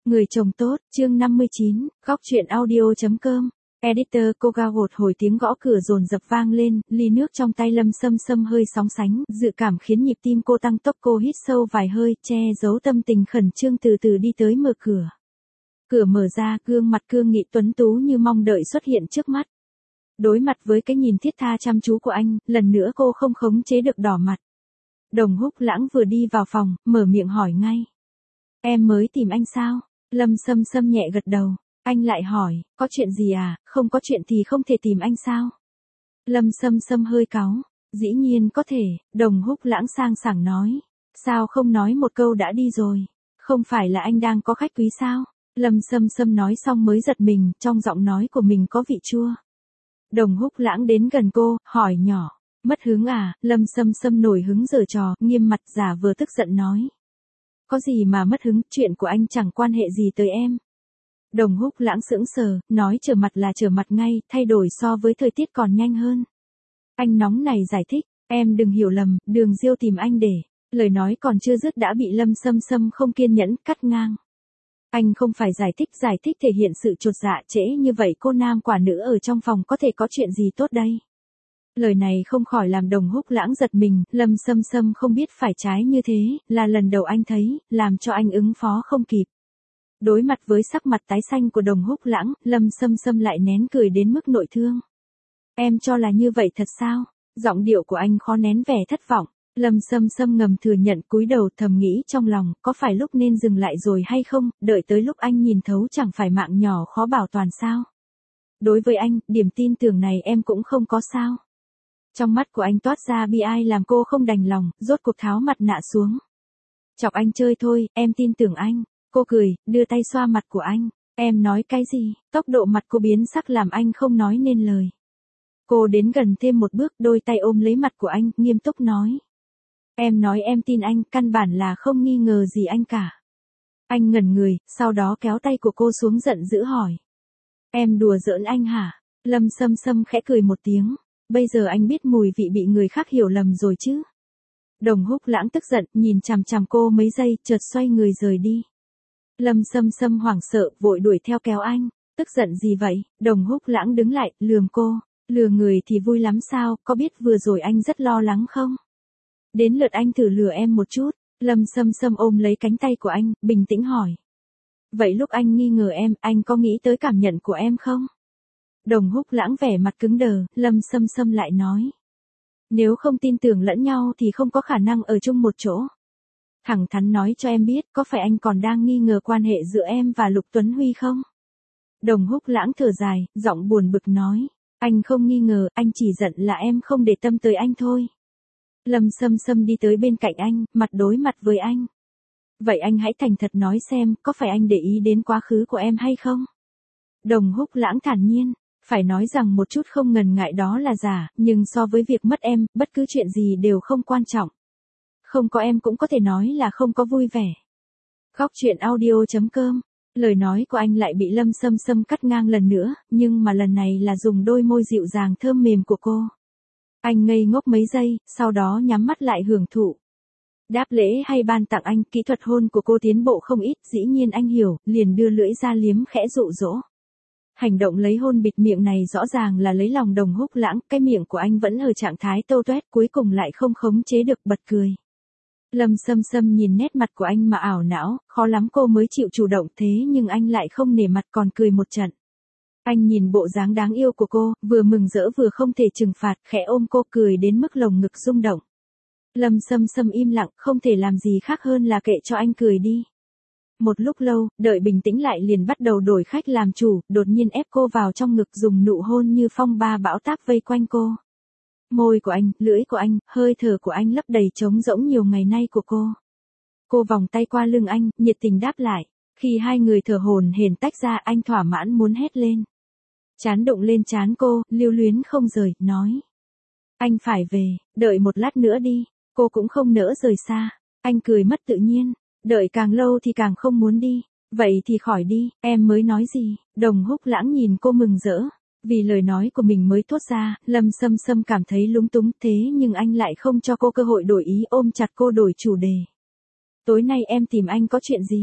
Người chồng tốt, chương 59, góc truyện audio.com. Editor Koga gột hồi tiếng gõ cửa dồn dập vang lên, ly nước trong tay Lâm Sâm Sâm hơi sóng sánh, dự cảm khiến nhịp tim cô tăng tốc, cô hít sâu vài hơi, che giấu tâm tình khẩn trương từ từ đi tới mở cửa. Cửa mở ra, gương mặt cương nghị tuấn tú như mong đợi xuất hiện trước mắt. Đối mặt với cái nhìn thiết tha chăm chú của anh, lần nữa cô không khống chế được đỏ mặt. Đồng Húc Lãng vừa đi vào phòng, mở miệng hỏi ngay. Em mới tìm anh sao? Lâm Sâm Sâm nhẹ gật đầu. Anh lại hỏi, có chuyện gì à, không có chuyện thì không thể tìm anh sao? Lâm Sâm Sâm hơi cáu. Dĩ nhiên có thể, Đồng Húc Lãng sang sảng nói. Sao không nói một câu đã đi rồi? Không phải là anh đang có khách quý sao? Lâm Sâm Sâm nói xong mới giật mình, trong giọng nói của mình có vị chua. Đồng Húc Lãng đến gần cô, hỏi nhỏ. Mất hứng à? Lâm Sâm Sâm nổi hứng giở trò, nghiêm mặt giả vờ tức giận nói. Có gì mà mất hứng, chuyện của anh chẳng quan hệ gì tới em. Đồng Húc Lãng sững sờ, nói trở mặt là trở mặt ngay, thay đổi so với thời tiết còn nhanh hơn. Anh nóng này giải thích, em đừng hiểu lầm, Đường Diêu tìm anh để, lời nói còn chưa dứt đã bị Lâm Sâm Sâm không kiên nhẫn cắt ngang. Anh không phải giải thích thể hiện sự chột dạ, trễ như vậy cô nam quả nữ ở trong phòng có thể có chuyện gì tốt đây. Lời này không khỏi làm Đồng Húc Lãng giật mình, Lâm Sâm Sâm không biết phải trái như thế, là lần đầu anh thấy, làm cho anh ứng phó không kịp. Đối mặt với sắc mặt tái xanh của Đồng Húc Lãng, Lâm Sâm Sâm lại nén cười đến mức nội thương. Em cho là như vậy thật sao? Giọng điệu của anh khó nén vẻ thất vọng. Lâm Sâm Sâm ngầm thừa nhận, cúi đầu thầm nghĩ trong lòng, có phải lúc nên dừng lại rồi hay không, đợi tới lúc anh nhìn thấu chẳng phải mạng nhỏ khó bảo toàn sao? Đối với anh, điểm tin tưởng này em cũng không có sao. Trong mắt của anh toát ra bi ai làm cô không đành lòng, rốt cuộc tháo mặt nạ xuống. Chọc anh chơi thôi, em tin tưởng anh. Cô cười, đưa tay xoa mặt của anh. Em nói cái gì? Tốc độ mặt cô biến sắc làm anh không nói nên lời. Cô đến gần thêm một bước, đôi tay ôm lấy mặt của anh, nghiêm túc nói. Em nói em tin anh, căn bản là không nghi ngờ gì anh cả. Anh ngẩn người, sau đó kéo tay của cô xuống giận dữ hỏi. Em đùa giỡn anh hả? Lâm Sâm Sâm khẽ cười một tiếng. Bây giờ anh biết mùi vị bị người khác hiểu lầm rồi chứ? Đồng Húc Lãng tức giận, nhìn chằm chằm cô mấy giây, chợt xoay người rời đi. Lâm Sâm Sâm hoảng sợ, vội đuổi theo kéo anh. Tức giận gì vậy? Đồng Húc Lãng đứng lại, lườm cô. Lừa người thì vui lắm sao, có biết vừa rồi anh rất lo lắng không? Đến lượt anh thử lừa em một chút. Lâm Sâm Sâm ôm lấy cánh tay của anh, bình tĩnh hỏi. Vậy lúc anh nghi ngờ em, anh có nghĩ tới cảm nhận của em không? Đồng Húc Lãng vẻ mặt cứng đờ, Lâm Sâm Sâm lại nói. Nếu không tin tưởng lẫn nhau thì không có khả năng ở chung một chỗ. Thẳng thắn nói cho em biết, có phải anh còn đang nghi ngờ quan hệ giữa em và Lục Tuấn Huy không? Đồng Húc Lãng thở dài, giọng buồn bực nói. Anh không nghi ngờ, anh chỉ giận là em không để tâm tới anh thôi. Lâm Sâm Sâm đi tới bên cạnh anh, mặt đối mặt với anh. Vậy anh hãy thành thật nói xem, có phải anh để ý đến quá khứ của em hay không? Đồng Húc Lãng thản nhiên. Phải nói rằng một chút không ngần ngại đó là giả, nhưng so với việc mất em, bất cứ chuyện gì đều không quan trọng. Không có em cũng có thể nói là không có vui vẻ. Góc truyện audio.com. Lời nói của anh lại bị Lâm Sâm Sâm cắt ngang lần nữa, nhưng mà lần này là dùng đôi môi dịu dàng thơm mềm của cô. Anh ngây ngốc mấy giây, sau đó nhắm mắt lại hưởng thụ. Đáp lễ hay ban tặng anh, kỹ thuật hôn của cô tiến bộ không ít, dĩ nhiên anh hiểu, liền đưa lưỡi ra liếm khẽ dụ dỗ. Hành động lấy hôn bịt miệng này rõ ràng là lấy lòng Đồng Húc Lãng, cái miệng của anh vẫn ở trạng thái tâu toét, cuối cùng lại không khống chế được bật cười. Lâm Sâm Sâm nhìn nét mặt của anh mà ảo não, khó lắm cô mới chịu chủ động thế nhưng anh lại không nể mặt còn cười một trận. Anh nhìn bộ dáng đáng yêu của cô, vừa mừng rỡ vừa không thể trừng phạt, khẽ ôm cô cười đến mức lồng ngực rung động. Lâm Sâm Sâm im lặng, không thể làm gì khác hơn là kệ cho anh cười đi. Một lúc lâu, đợi bình tĩnh lại liền bắt đầu đổi khách làm chủ, đột nhiên ép cô vào trong ngực dùng nụ hôn như phong ba bão táp vây quanh cô. Môi của anh, lưỡi của anh, hơi thở của anh lấp đầy trống rỗng nhiều ngày nay của cô. Cô vòng tay qua lưng anh, nhiệt tình đáp lại. Khi hai người thở hổn hển tách ra anh thỏa mãn muốn hét lên. Trán đụng lên trán cô, lưu luyến không rời, nói. Anh phải về, đợi một lát nữa đi, cô cũng không nỡ rời xa. Anh cười mất tự nhiên. Đợi càng lâu thì càng không muốn đi. Vậy thì khỏi đi, em mới nói gì? Đồng Húc Lãng nhìn cô mừng rỡ. Vì lời nói của mình mới thốt ra, Lâm Sâm Sâm cảm thấy lúng túng thế nhưng anh lại không cho cô cơ hội đổi ý ôm chặt cô đổi chủ đề. Tối nay em tìm anh có chuyện gì?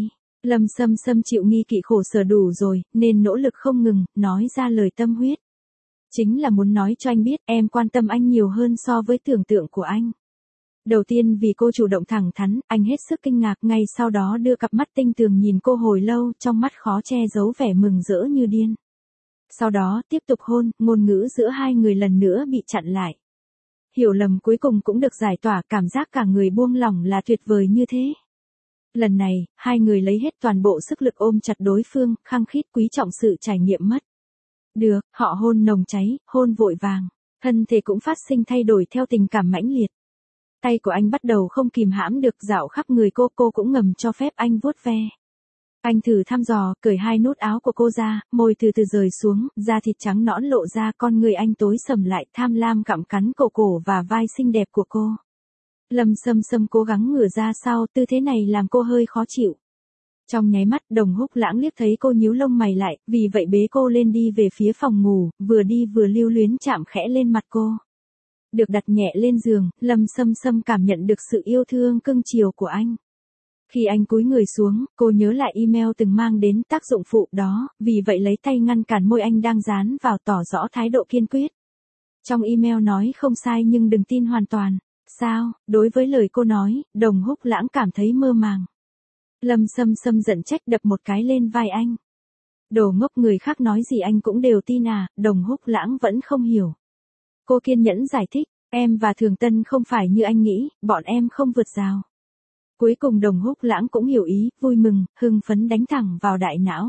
Lâm Sâm Sâm chịu nghi kỵ khổ sở đủ rồi, nên nỗ lực không ngừng, nói ra lời tâm huyết. Chính là muốn nói cho anh biết em quan tâm anh nhiều hơn so với tưởng tượng của anh. Đầu tiên vì cô chủ động thẳng thắn, anh hết sức kinh ngạc, ngay sau đó đưa cặp mắt tinh tường nhìn cô hồi lâu, trong mắt khó che giấu vẻ mừng rỡ như điên. Sau đó tiếp tục hôn, ngôn ngữ giữa hai người lần nữa bị chặn lại. Hiểu lầm cuối cùng cũng được giải tỏa, cảm giác cả người buông lỏng là tuyệt vời như thế. Lần này, hai người lấy hết toàn bộ sức lực ôm chặt đối phương, khăng khít quý trọng sự trải nghiệm mất. Được, họ hôn nồng cháy, hôn vội vàng. Thân thể cũng phát sinh thay đổi theo tình cảm mãnh liệt. Tay của anh bắt đầu không kìm hãm được dạo khắp người cô cũng ngầm cho phép anh vuốt ve. Anh thử thăm dò, cởi hai nút áo của cô ra, môi từ từ rời xuống, da thịt trắng nõn lộ ra, con người anh tối sầm lại, tham lam gặm cắn cổ và vai xinh đẹp của cô. Lâm Sâm Sâm cố gắng ngửa ra sau, tư thế này làm cô hơi khó chịu. Trong nháy mắt, Đồng Húc Lãng liếc thấy cô nhíu lông mày lại, vì vậy bế cô lên đi về phía phòng ngủ, vừa đi vừa lưu luyến chạm khẽ lên mặt cô. Được đặt nhẹ lên giường, Lâm Sâm Sâm cảm nhận được sự yêu thương cưng chiều của anh. Khi anh cúi người xuống, cô nhớ lại email từng mang đến tác dụng phụ đó, vì vậy lấy tay ngăn cản môi anh đang dán vào, tỏ rõ thái độ kiên quyết. Trong email nói không sai nhưng đừng tin hoàn toàn. Sao? Đối với lời cô nói, Đồng Húc Lãng cảm thấy mơ màng. Lâm Sâm Sâm giận trách đập một cái lên vai anh. Đồ ngốc, người khác nói gì anh cũng đều tin à? Đồng Húc Lãng vẫn không hiểu. Cô kiên nhẫn giải thích, em và Thường Tân không phải như anh nghĩ, bọn em không vượt rào. Cuối cùng Đồng Húc Lãng cũng hiểu ý, vui mừng, hưng phấn đánh thẳng vào đại não.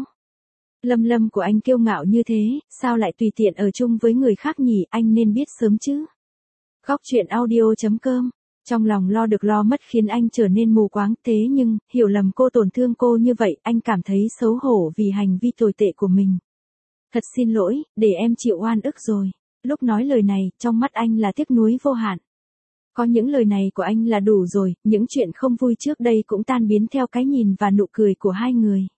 Lâm của anh kiêu ngạo như thế, sao lại tùy tiện ở chung với người khác nhỉ, anh nên biết sớm chứ. Góc truyện audio.com. Trong lòng lo được lo mất khiến anh trở nên mù quáng, thế nhưng, hiểu lầm cô, tổn thương cô như vậy, anh cảm thấy xấu hổ vì hành vi tồi tệ của mình. Thật xin lỗi, để em chịu oan ức rồi. Lúc nói lời này, trong mắt anh là tiếc nuối vô hạn. Có những lời này của anh là đủ rồi, những chuyện không vui trước đây cũng tan biến theo cái nhìn và nụ cười của hai người.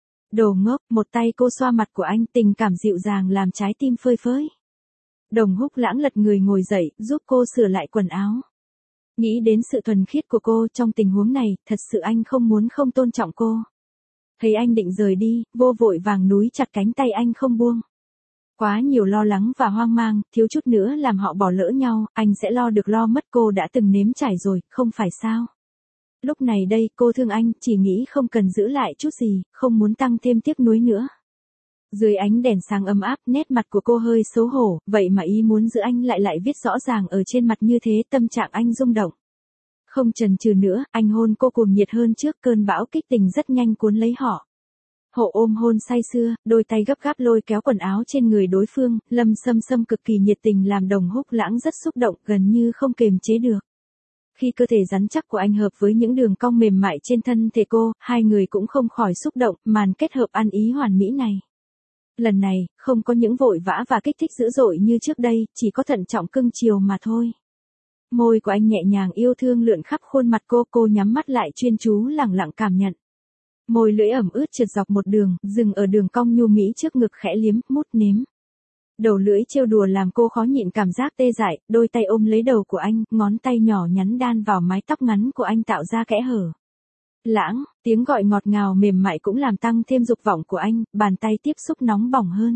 Đồ ngốc, một tay cô xoa mặt của anh, tình cảm dịu dàng làm trái tim phơi phới. Đồng Húc Lãng lật người ngồi dậy, giúp cô sửa lại quần áo. Nghĩ đến sự thuần khiết của cô trong tình huống này, thật sự anh không muốn không tôn trọng cô. Thấy anh định rời đi, vô vội vàng núi chặt cánh tay anh không buông. Quá nhiều lo lắng và hoang mang, thiếu chút nữa làm họ bỏ lỡ nhau, anh sẽ lo được lo mất, cô đã từng nếm trải rồi, không phải sao? Lúc này đây, cô thương anh, chỉ nghĩ không cần giữ lại chút gì, không muốn tăng thêm tiếc nuối nữa. Dưới ánh đèn sáng ấm áp, nét mặt của cô hơi xấu hổ, vậy mà ý muốn giữ anh lại viết rõ ràng ở trên mặt như thế, tâm trạng anh rung động. Không chần chừ nữa, anh hôn cô cuồng nhiệt hơn trước, cơn bão kích tình rất nhanh cuốn lấy họ. Hộ ôm hôn say sưa, đôi tay gấp gáp lôi kéo quần áo trên người đối phương, Lâm Sâm Sâm cực kỳ nhiệt tình làm Đồng Húc Lãng rất xúc động, gần như không kềm chế được. Khi cơ thể rắn chắc của anh hợp với những đường cong mềm mại trên thân thể cô, hai người cũng không khỏi xúc động, màn kết hợp ăn ý hoàn mỹ này. Lần này, không có những vội vã và kích thích dữ dội như trước đây, chỉ có thận trọng cưng chiều mà thôi. Môi của anh nhẹ nhàng yêu thương lượn khắp khuôn mặt cô nhắm mắt lại chuyên chú lẳng lặng cảm nhận. Môi lưỡi ẩm ướt trượt dọc một đường, dừng ở đường cong nhu mỹ trước ngực, khẽ liếm, mút nếm. Đầu lưỡi trêu đùa làm cô khó nhịn cảm giác tê dại, đôi tay ôm lấy đầu của anh, ngón tay nhỏ nhắn đan vào mái tóc ngắn của anh tạo ra kẽ hở. Lãng, tiếng gọi ngọt ngào mềm mại cũng làm tăng thêm dục vọng của anh, bàn tay tiếp xúc nóng bỏng hơn.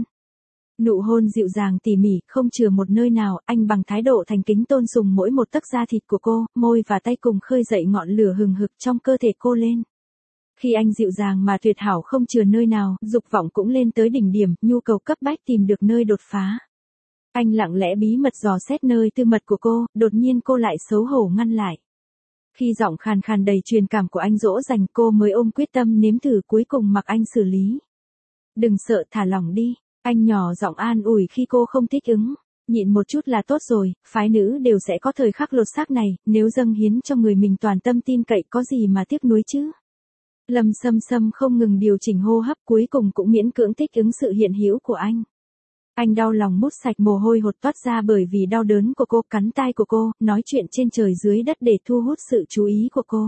Nụ hôn dịu dàng tỉ mỉ, không chừa một nơi nào, anh bằng thái độ thành kính tôn sùng mỗi một tấc da thịt của cô, môi và tay cùng khơi dậy ngọn lửa hừng hực trong cơ thể cô lên. Khi anh dịu dàng mà tuyệt hảo không chừa nơi nào, dục vọng cũng lên tới đỉnh điểm, nhu cầu cấp bách tìm được nơi đột phá. Anh lặng lẽ bí mật dò xét nơi tư mật của cô, đột nhiên cô lại xấu hổ ngăn lại. Khi giọng khàn khàn đầy truyền cảm của anh dỗ dành, cô mới ôm quyết tâm nếm thử, cuối cùng mặc anh xử lý. Đừng sợ, thả lỏng đi. Anh nhỏ giọng an ủi khi cô không thích ứng. Nhịn một chút là tốt rồi, phái nữ đều sẽ có thời khắc lột xác này, nếu dâng hiến cho người mình toàn tâm tin cậy có gì mà tiếc nuối chứ. Lâm Sâm Sâm không ngừng điều chỉnh hô hấp, cuối cùng cũng miễn cưỡng thích ứng sự hiện hữu của anh. Anh đau lòng mút sạch mồ hôi hột toát ra bởi vì đau đớn của cô, cắn tai của cô, nói chuyện trên trời dưới đất để thu hút sự chú ý của cô.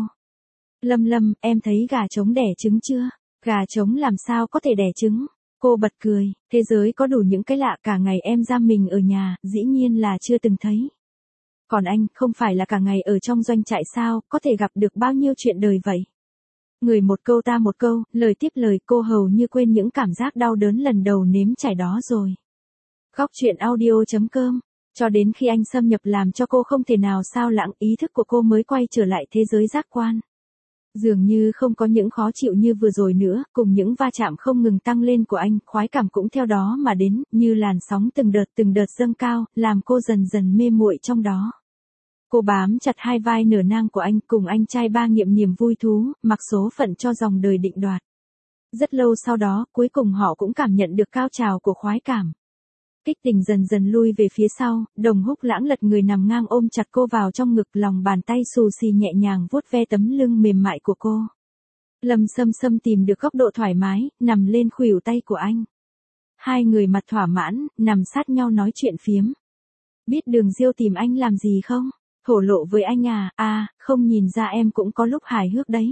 Lâm, em thấy gà trống đẻ trứng chưa? Gà trống làm sao có thể đẻ trứng? Cô bật cười, thế giới có đủ những cái lạ, cả ngày em giam mình ở nhà, dĩ nhiên là chưa từng thấy. Còn anh, không phải là cả ngày ở trong doanh trại sao, có thể gặp được bao nhiêu chuyện đời vậy? Người một câu ta một câu, lời tiếp lời, cô hầu như quên những cảm giác đau đớn lần đầu nếm trải đó rồi. Góc truyện audio.com. Cho đến khi anh xâm nhập làm cho cô không thể nào sao lãng, ý thức của cô mới quay trở lại thế giới giác quan. Dường như không có những khó chịu như vừa rồi nữa, cùng những va chạm không ngừng tăng lên của anh, khoái cảm cũng theo đó mà đến, như làn sóng từng đợt dâng cao, làm cô dần dần mê muội trong đó. Cô bám chặt hai vai nở nang của anh, cùng anh trai ba nghiệm niềm vui thú, mặc số phận cho dòng đời định đoạt. Rất lâu sau đó, cuối cùng họ cũng cảm nhận được cao trào của khoái cảm. Kích tình dần dần lui về phía sau, Đồng Húc Lãng lật người nằm ngang ôm chặt cô vào trong ngực, lòng bàn tay xù xì nhẹ nhàng vuốt ve tấm lưng mềm mại của cô. Lâm Sâm Sâm tìm được góc độ thoải mái, nằm lên khuỷu tay của anh. Hai người mặt thỏa mãn, nằm sát nhau nói chuyện phiếm. Biết Đường Diêu tìm anh làm gì không? Thổ lộ với anh à, không nhìn ra em cũng có lúc hài hước đấy.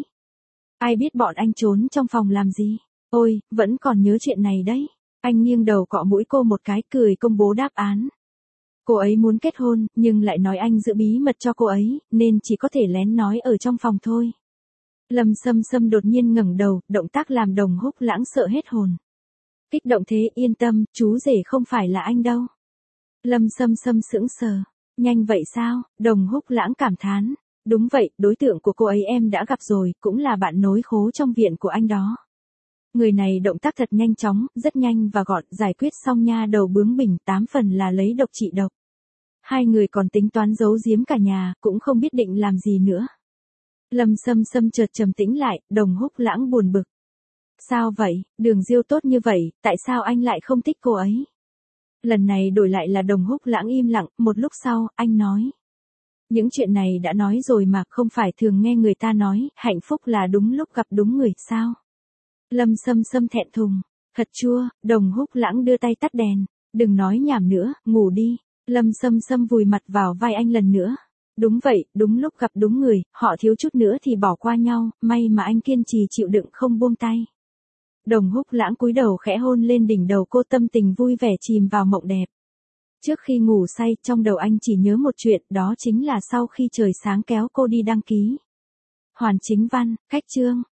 Ai biết bọn anh trốn trong phòng làm gì? Ôi, vẫn còn nhớ chuyện này đấy. Anh nghiêng đầu cọ mũi cô một cái, cười công bố đáp án. Cô ấy muốn kết hôn, nhưng lại nói anh giữ bí mật cho cô ấy, nên chỉ có thể lén nói ở trong phòng thôi. Lâm Sâm Sâm đột nhiên ngẩng đầu, động tác làm Đồng Húc Lãng sợ hết hồn. Kích động thế, yên tâm, chú rể không phải là anh đâu. Lâm Sâm Sâm sững sờ. Nhanh vậy sao? Đồng Húc Lãng cảm thán. Đúng vậy, đối tượng của cô ấy em đã gặp rồi, cũng là bạn nối khố trong viện của anh đó. Người này động tác thật nhanh chóng, rất nhanh và gọn, giải quyết xong nha đầu bướng bỉnh, 8 phần là lấy độc trị độc. Hai người còn tính toán giấu giếm cả nhà, cũng không biết định làm gì nữa. Lâm Sâm Sâm chợt trầm tĩnh lại, Đồng Húc Lãng buồn bực. Sao vậy, Đường Diêu tốt như vậy, tại sao anh lại không thích cô ấy? Lần này đổi lại là Đồng Húc Lãng im lặng, một lúc sau, anh nói. Những chuyện này đã nói rồi mà, không phải thường nghe người ta nói, hạnh phúc là đúng lúc gặp đúng người, sao? Lâm Sâm Sâm thẹn thùng. Thật chua, Đồng Húc Lãng đưa tay tắt đèn. Đừng nói nhảm nữa, ngủ đi. Lâm Sâm Sâm vùi mặt vào vai anh lần nữa. Đúng vậy, đúng lúc gặp đúng người, họ thiếu chút nữa thì bỏ qua nhau, may mà anh kiên trì chịu đựng không buông tay. Đồng Húc Lãng cúi đầu khẽ hôn lên đỉnh đầu cô, tâm tình vui vẻ chìm vào mộng đẹp. Trước khi ngủ say, trong đầu anh chỉ nhớ một chuyện, đó chính là sau khi trời sáng kéo cô đi đăng ký. Hoàn Chính Văn, cách chương.